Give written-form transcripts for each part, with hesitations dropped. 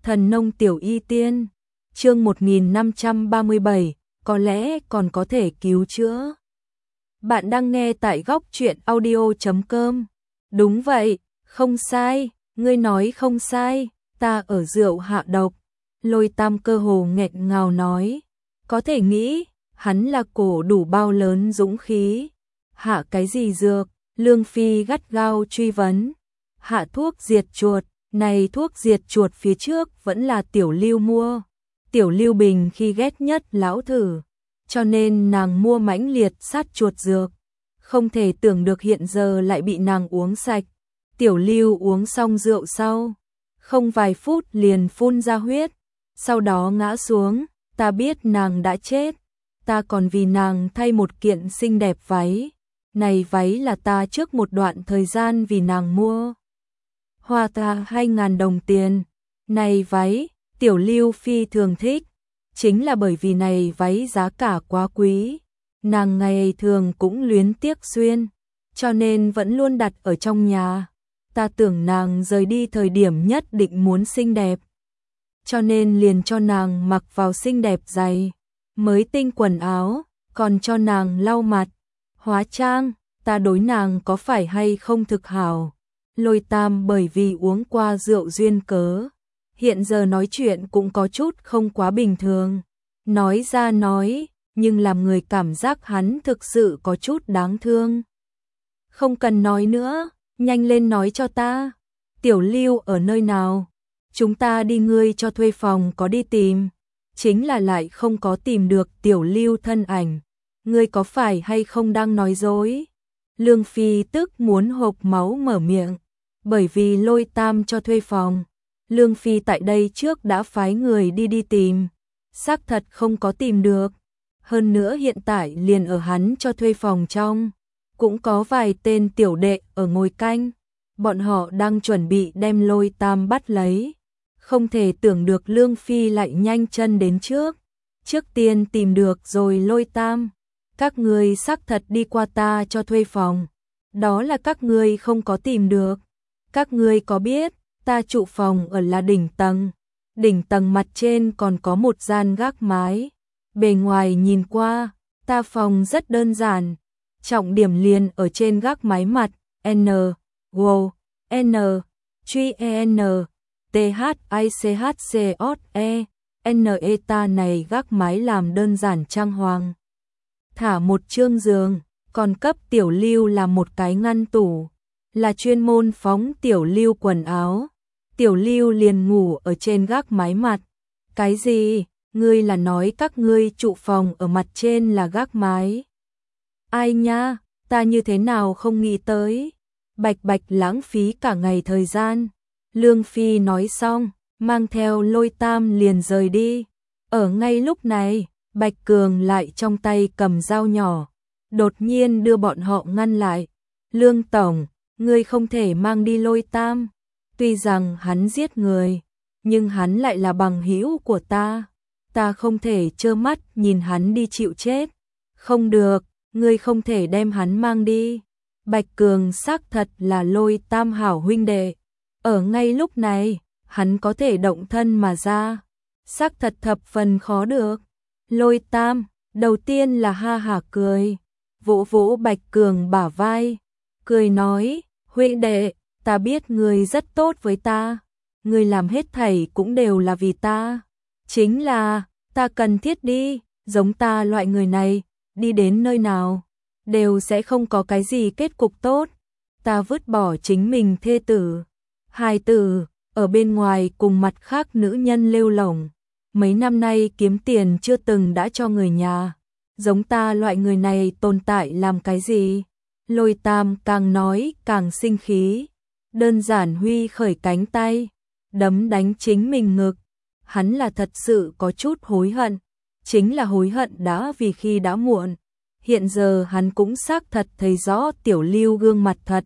Thần nông tiểu y tiên, chương 1537, có lẽ còn có thể cứu chữa. Bạn đang nghe tại góc truyện audio.com. Đúng vậy, không sai, ngươi nói không sai, ta ở rượu hạ độc. Lôi Tam cơ hồ nghẹn ngào nói, có thể nghĩ, hắn là cổ đủ bao lớn dũng khí. Hạ cái gì dược? Lương Phi gắt gao truy vấn. Hạ thuốc diệt chuột. Này thuốc diệt chuột phía trước vẫn là Tiểu Lưu mua. Tiểu Lưu Bình khi ghét nhất lão thử, cho nên nàng mua mãnh liệt sát chuột dược. Không thể tưởng được hiện giờ lại bị nàng uống sạch. Tiểu Lưu uống xong rượu sau, không vài phút liền phun ra huyết, sau đó ngã xuống. Ta biết nàng đã chết, ta còn vì nàng thay một kiện xinh đẹp váy. Này váy là ta trước một đoạn thời gian vì nàng mua, hoa ta 2.000 đồng tiền. Này váy, Tiểu Lưu phi thường thích, chính là bởi vì này váy giá cả quá quý, nàng ngày thường cũng luyến tiếc xuyên, cho nên vẫn luôn đặt ở trong nhà. Ta tưởng nàng rời đi thời điểm nhất định muốn xinh đẹp, cho nên liền cho nàng mặc vào xinh đẹp giày, mới tinh quần áo, còn cho nàng lau mặt, hóa trang. Ta đối nàng có phải hay không thực hảo? Lôi Tam bởi vì uống qua rượu duyên cớ, hiện giờ nói chuyện cũng có chút không quá bình thường. Nói ra nói, nhưng làm người cảm giác hắn thực sự có chút đáng thương. Không cần nói nữa, nhanh lên nói cho ta. Tiểu Lưu ở nơi nào? Chúng ta đi, ngươi cho thuê phòng có đi tìm, chính là lại không có tìm được Tiểu Lưu thân ảnh. Ngươi có phải hay không đang nói dối? Lương Phi tức muốn hộc máu mở miệng, bởi vì Lôi Tam cho thuê phòng. Lương Phi tại đây trước đã phái người đi tìm, xác thật không có tìm được. Hơn nữa hiện tại liền ở hắn cho thuê phòng trong, cũng có vài tên tiểu đệ ở ngồi canh, bọn họ đang chuẩn bị đem Lôi Tam bắt lấy. Không thể tưởng được Lương Phi lại nhanh chân đến trước tiên tìm được rồi Lôi Tam. Các ngươi xác thật đi qua ta cho thuê phòng, đó là các ngươi không có tìm được. Các ngươi có biết, ta trụ phòng ở là đỉnh tầng mặt trên còn có một gian gác mái. Bề ngoài nhìn qua, ta phòng rất đơn giản, trọng điểm liền ở trên gác mái mặt, N, G, N, truy N, T, H, I, C, H, C, O, E, N, E ta này gác mái làm đơn giản trang hoàng. Thả một chương giường, còn cấp Tiểu Lưu là một cái ngăn tủ, là chuyên môn phóng Tiểu Lưu quần áo. Tiểu Lưu liền ngủ ở trên gác mái mặt. Cái gì? Ngươi là nói các ngươi trụ phòng ở mặt trên là gác mái? Ai nha, ta như thế nào không nghĩ tới, bạch bạch lãng phí cả ngày thời gian. Lương Phi nói xong, mang theo Lôi Tam liền rời đi. Ở ngay lúc này, Bạch Cường lại trong tay cầm dao nhỏ, đột nhiên đưa bọn họ ngăn lại. Lương Tổng, ngươi không thể mang đi Lôi Tam. Tuy rằng hắn giết người, nhưng hắn lại là bằng hữu của ta. Ta không thể trơ mắt nhìn hắn đi chịu chết. Không được, ngươi không thể đem hắn mang đi. Bạch Cường xác thật là Lôi Tam hảo huynh đệ. Ở ngay lúc này, hắn có thể động thân mà ra, xác thật thập phần khó được. Lôi Tam, đầu tiên là ha hả cười, vỗ vỗ Bạch Cường bả vai, cười nói, huynh đệ, ta biết ngươi rất tốt với ta, ngươi làm hết thảy cũng đều là vì ta. Chính là, ta cần thiết đi, giống ta loại người này, đi đến nơi nào, đều sẽ không có cái gì kết cục tốt. Ta vứt bỏ chính mình thê tử, hài tử, ở bên ngoài cùng mặt khác nữ nhân lêu lổng. Mấy năm nay kiếm tiền chưa từng đã cho người nhà, giống ta loại người này tồn tại làm cái gì? Lôi Tam càng nói càng sinh khí, đơn giản huy khởi cánh tay, đấm đánh chính mình ngực. Hắn là thật sự có chút hối hận, chính là hối hận đã vì khi đã muộn. Hiện giờ hắn cũng xác thật thấy rõ Tiểu Lưu gương mặt thật.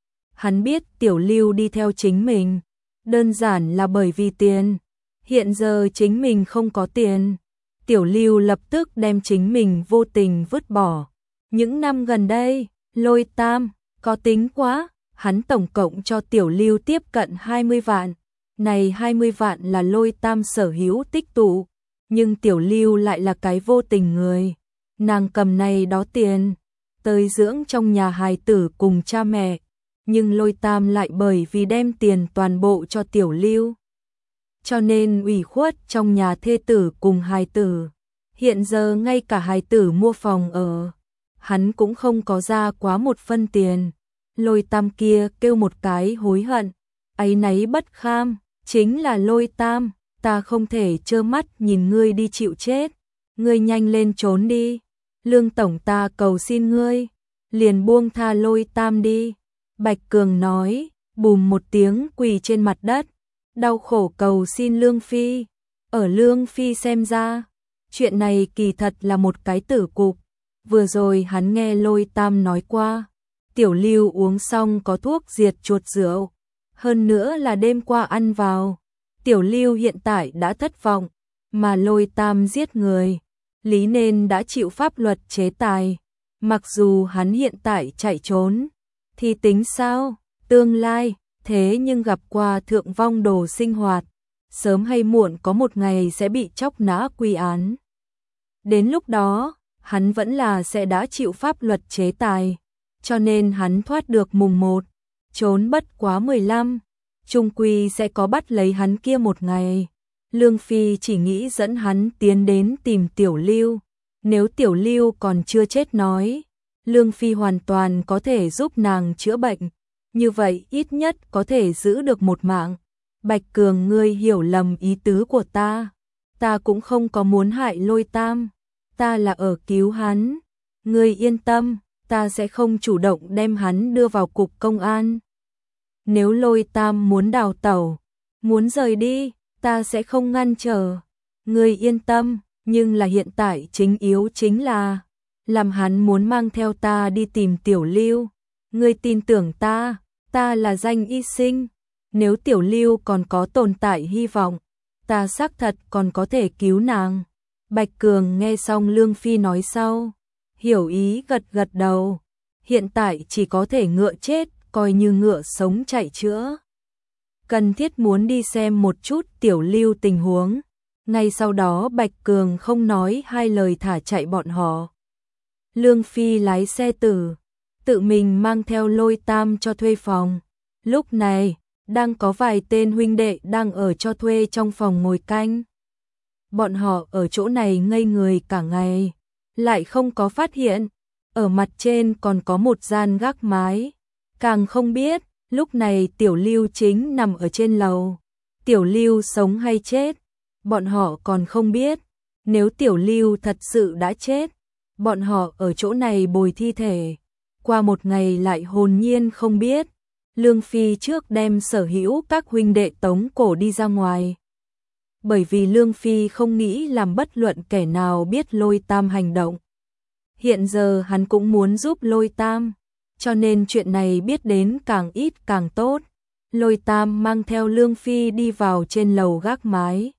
Hắn biết Tiểu Lưu đi theo chính mình, đơn giản là bởi vì tiền. Hiện giờ chính mình không có tiền, Tiểu Lưu lập tức đem chính mình vô tình vứt bỏ. Những năm gần đây, Lôi Tam có tính quá, hắn tổng cộng cho Tiểu Lưu tiếp cận 20 vạn, Này 20 vạn là Lôi Tam sở hữu tích tụ, nhưng Tiểu Lưu lại là cái vô tình người. Nàng cầm này đó tiền, tới dưỡng trong nhà hài tử cùng cha mẹ, nhưng Lôi Tam lại bởi vì đem tiền toàn bộ cho Tiểu Lưu, cho nên ủy khuất trong nhà thê tử cùng hài tử. Hiện giờ ngay cả hài tử mua phòng ở, hắn cũng không có ra quá một phân tiền. Lôi Tam kia kêu một cái hối hận, áy náy bất kham, chính là Lôi Tam, ta không thể trơ mắt nhìn ngươi đi chịu chết, ngươi nhanh lên trốn đi, Lương tổng ta cầu xin ngươi, liền buông tha Lôi Tam đi. Bạch Cường nói, bùm một tiếng quỳ trên mặt đất, đau khổ cầu xin Lương Phi. Ở Lương Phi xem ra, chuyện này kỳ thật là một cái tử cục. Vừa rồi hắn nghe Lôi Tam nói qua, Tiểu Lưu uống xong có thuốc diệt chuột rượu, hơn nữa là đêm qua ăn vào. Tiểu Lưu hiện tại đã thất vọng, mà Lôi Tam giết người, lý nên đã chịu pháp luật chế tài. Mặc dù hắn hiện tại chạy trốn, thì tính sao, tương lai, thế nhưng gặp qua thượng vong đồ sinh hoạt, sớm hay muộn có một ngày sẽ bị chóc nã quy án. Đến lúc đó, hắn vẫn là sẽ đã chịu pháp luật chế tài, cho nên hắn thoát được mùng 1, trốn bất quá 15, chung quy sẽ có bắt lấy hắn kia một ngày. Lương Phi chỉ nghĩ dẫn hắn tiến đến tìm Tiểu Lưu, nếu Tiểu Lưu còn chưa chết nói, Lương Phi hoàn toàn có thể giúp nàng chữa bệnh, như vậy ít nhất có thể giữ được một mạng. Bạch Cường, ngươi hiểu lầm ý tứ của ta cũng không có muốn hại Lôi Tam, ta là ở cứu hắn, ngươi yên tâm, ta sẽ không chủ động đem hắn đưa vào cục công an. Nếu Lôi Tam muốn đào tẩu, muốn rời đi, ta sẽ không ngăn trở, ngươi yên tâm, nhưng là hiện tại chính yếu chính là làm hắn muốn mang theo ta đi tìm Tiểu Lưu. Ngươi tin tưởng ta là danh y sinh, nếu Tiểu Lưu còn có tồn tại hy vọng, ta xác thật còn có thể cứu nàng. Bạch Cường nghe xong Lương Phi nói sau, hiểu ý gật gật đầu, hiện tại chỉ có thể ngựa chết coi như ngựa sống chạy chữa. Cần thiết muốn đi xem một chút Tiểu Lưu tình huống. Ngay sau đó Bạch Cường không nói hai lời thả chạy bọn họ. Lương Phi lái xe tự mình mang theo Lôi Tam cho thuê phòng. Lúc này, đang có vài tên huynh đệ đang ở cho thuê trong phòng ngồi canh. Bọn họ ở chỗ này ngây người cả ngày, lại không có phát hiện, ở mặt trên còn có một gian gác mái. Càng không biết, lúc này Tiểu Lưu chính nằm ở trên lầu. Tiểu Lưu sống hay chết, bọn họ còn không biết. Nếu Tiểu Lưu thật sự đã chết, bọn họ ở chỗ này bồi thi thể, qua một ngày lại hồn nhiên không biết. Lương Phi trước đem sở hữu các huynh đệ tống cổ đi ra ngoài. Bởi vì Lương Phi không nghĩ làm bất luận kẻ nào biết Lôi Tam hành động. Hiện giờ hắn cũng muốn giúp Lôi Tam, cho nên chuyện này biết đến càng ít càng tốt. Lôi Tam mang theo Lương Phi đi vào trên lầu gác mái.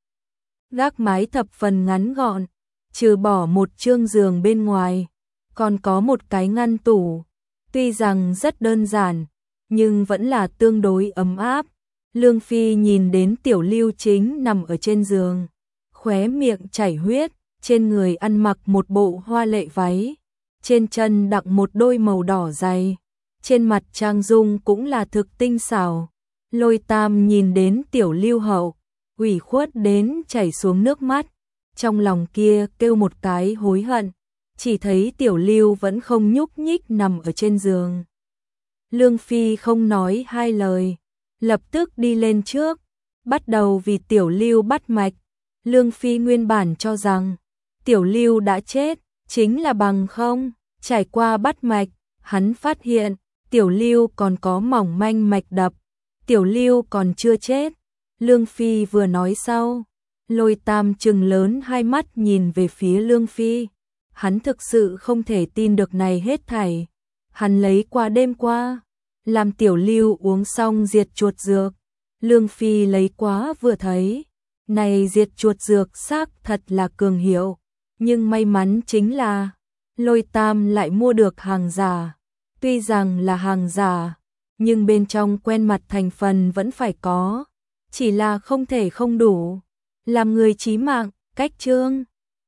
Gác mái thập phần ngắn gọn, trừ bỏ một chương giường bên ngoài, còn có một cái ngăn tủ. Tuy rằng rất đơn giản, nhưng vẫn là tương đối ấm áp. Lương Phi nhìn đến Tiểu Lưu chính nằm ở trên giường, khóe miệng chảy huyết, trên người ăn mặc một bộ hoa lệ váy, trên chân đặng một đôi màu đỏ giày, trên mặt trang dung cũng là thực tinh xảo. Lôi Tam nhìn đến Tiểu Lưu hậu, ủy khuất đến chảy xuống nước mắt, trong lòng kia kêu một cái hối hận, chỉ thấy Tiểu Lưu vẫn không nhúc nhích nằm ở trên giường. Lương Phi không nói hai lời, lập tức đi lên trước, bắt đầu vì Tiểu Lưu bắt mạch. Lương Phi nguyên bản cho rằng Tiểu Lưu đã chết, chính là bằng không, trải qua bắt mạch, hắn phát hiện Tiểu Lưu còn có mỏng manh mạch đập, Tiểu Lưu còn chưa chết. Lương Phi vừa nói sau, Lôi Tam trừng lớn hai mắt nhìn về phía Lương Phi, hắn thực sự không thể tin được này hết thảy. Hắn lấy qua đêm qua, làm Tiểu Lưu uống xong diệt chuột dược. Lương Phi lấy quá vừa thấy, này diệt chuột dược xác thật là cường hiệu, nhưng may mắn chính là Lôi Tam lại mua được hàng giả. Tuy rằng là hàng giả, nhưng bên trong quen mặt thành phần vẫn phải có. chỉ là không thể không đủ. Làm người chí mạng, cách chương